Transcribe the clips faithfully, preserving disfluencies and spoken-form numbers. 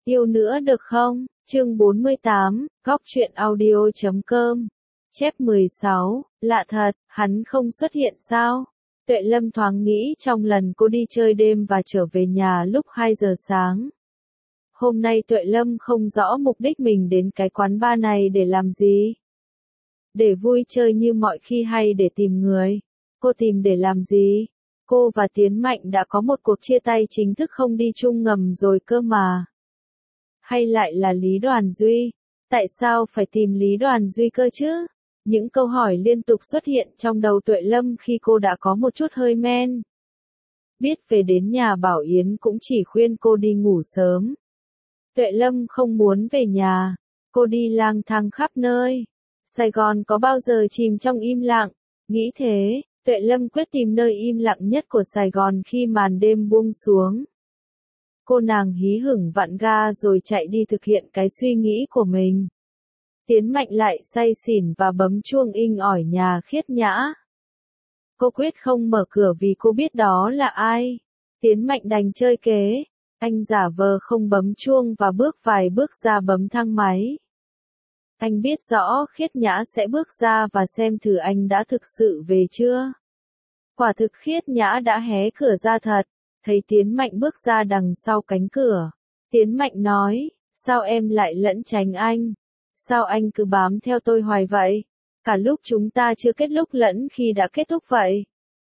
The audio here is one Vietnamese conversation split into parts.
Yêu nữa được không? Chương bốn mươi tám, góc truyện audio chấm com. Chép mười sáu, lạ thật, hắn không xuất hiện sao? Tuệ Lâm thoáng nghĩ trong lần cô đi chơi đêm và trở về nhà lúc hai giờ sáng. Hôm nay Tuệ Lâm không rõ mục đích mình đến cái quán bar này để làm gì. Để vui chơi như mọi khi hay để tìm người? Cô tìm để làm gì? Cô và Tiến Mạnh đã có một cuộc chia tay chính thức không đi chung ngầm rồi cơ mà. Hay lại là Lý Đoàn Duy? Tại sao phải tìm Lý Đoàn Duy cơ chứ? Những câu hỏi liên tục xuất hiện trong đầu Tuệ Lâm khi cô đã có một chút hơi men. Biết về đến nhà Bảo Yến cũng chỉ khuyên cô đi ngủ sớm. Tuệ Lâm không muốn về nhà. Cô đi lang thang khắp nơi. Sài Gòn có bao giờ chìm trong im lặng? Nghĩ thế, Tuệ Lâm quyết tìm nơi im lặng nhất của Sài Gòn khi màn đêm buông xuống. Cô nàng hí hửng vặn ga rồi chạy đi thực hiện cái suy nghĩ của mình. Tiến Mạnh lại say xỉn và bấm chuông inh ỏi nhà Khiết Nhã. Cô quyết không mở cửa vì cô biết đó là ai. Tiến Mạnh đành chơi kế. Anh giả vờ không bấm chuông và bước vài bước ra bấm thang máy. Anh biết rõ Khiết Nhã sẽ bước ra và xem thử anh đã thực sự về chưa. Quả thực Khiết Nhã đã hé cửa ra thật. Thấy Tiến Mạnh bước ra đằng sau cánh cửa. Tiến Mạnh nói, sao em lại lẫn tránh anh? Sao anh cứ bám theo tôi hoài vậy? Cả lúc chúng ta chưa kết lúc lẫn khi đã kết thúc vậy?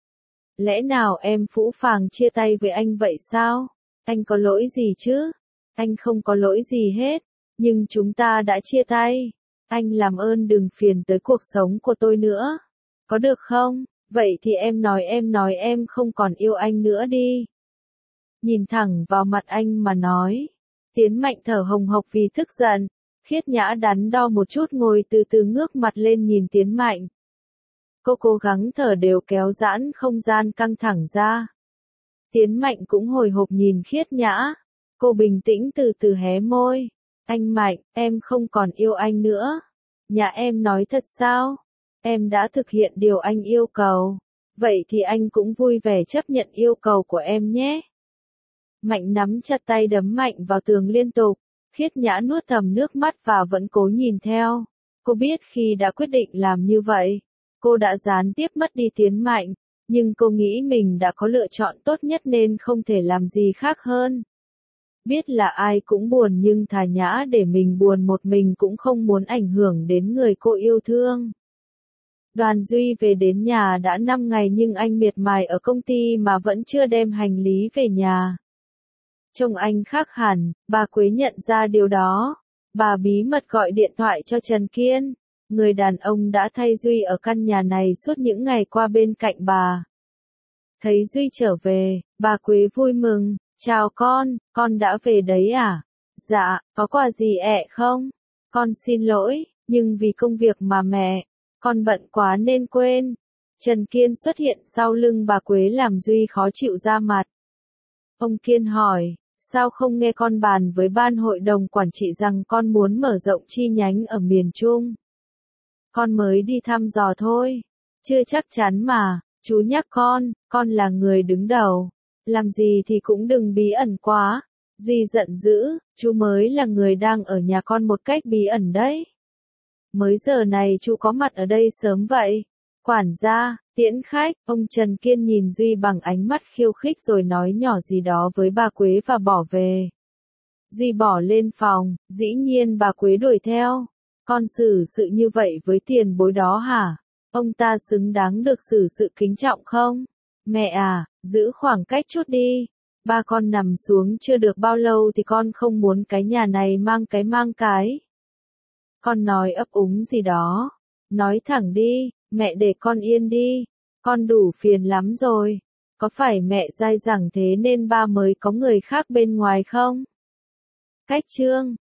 Lẽ nào em phũ phàng chia tay với anh vậy sao? Anh có lỗi gì chứ? Anh không có lỗi gì hết. Nhưng chúng ta đã chia tay. Anh làm ơn đừng phiền tới cuộc sống của tôi nữa. Có được không? Vậy thì em nói em nói em không còn yêu anh nữa đi. Nhìn thẳng vào mặt anh mà nói. Tiến Mạnh thở hồng hộc vì tức giận. Khiết Nhã đắn đo một chút ngồi từ từ ngước mặt lên nhìn Tiến Mạnh. Cô cố gắng thở đều kéo giãn không gian căng thẳng ra. Tiến Mạnh cũng hồi hộp nhìn Khiết Nhã. Cô bình tĩnh từ từ hé môi. Anh Mạnh, em không còn yêu anh nữa. Nhà em nói thật sao? Em đã thực hiện điều anh yêu cầu. Vậy thì anh cũng vui vẻ chấp nhận yêu cầu của em nhé. Mạnh nắm chặt tay đấm mạnh vào tường liên tục. Khiết Nhã nuốt thầm nước mắt và vẫn cố nhìn theo. Cô biết khi đã quyết định làm như vậy, cô đã gián tiếp mất đi Tiến Mạnh, nhưng cô nghĩ mình đã có lựa chọn tốt nhất nên không thể làm gì khác hơn. Biết là ai cũng buồn nhưng thà Nhã để mình buồn một mình cũng không muốn ảnh hưởng đến người cô yêu thương. Đoàn Duy về đến nhà đã năm ngày nhưng anh miệt mài ở công ty mà vẫn chưa đem hành lý về nhà. Trông anh khác hẳn, bà Quế nhận ra điều đó. Bà bí mật gọi điện thoại cho Trần Kiên, người đàn ông đã thay Duy ở căn nhà này suốt những ngày qua bên cạnh bà. Thấy Duy trở về, bà Quế vui mừng, chào con, con đã về đấy à? Dạ, có quà gì ẹ không? Con xin lỗi, nhưng vì công việc mà mẹ, con bận quá nên quên. Trần Kiên xuất hiện sau lưng bà Quế làm Duy khó chịu ra mặt. Ông Kiên hỏi, sao không nghe con bàn với ban hội đồng quản trị rằng con muốn mở rộng chi nhánh ở miền Trung? Con mới đi thăm dò thôi. Chưa chắc chắn mà, chú nhắc con, con là người đứng đầu. Làm gì thì cũng đừng bí ẩn quá. Duy giận dữ, chú mới là người đang ở nhà con một cách bí ẩn đấy. Mới giờ này chú có mặt ở đây sớm vậy. Quản gia, tiễn khách, ông Trần Kiên nhìn Duy bằng ánh mắt khiêu khích rồi nói nhỏ gì đó với bà Quế và bỏ về. Duy bỏ lên phòng, dĩ nhiên bà Quế đuổi theo. Con xử sự như vậy với tiền bối đó hả? Ông ta xứng đáng được xử sự kính trọng không? Mẹ à, giữ khoảng cách chút đi. Ba con nằm xuống chưa được bao lâu thì con không muốn cái nhà này mang cái mang cái. Con nói ấp úng gì đó. Nói thẳng đi, mẹ để con yên đi. Con đủ phiền lắm rồi. Có phải mẹ dai dẳng thế nên ba mới có người khác bên ngoài không? Cách chương,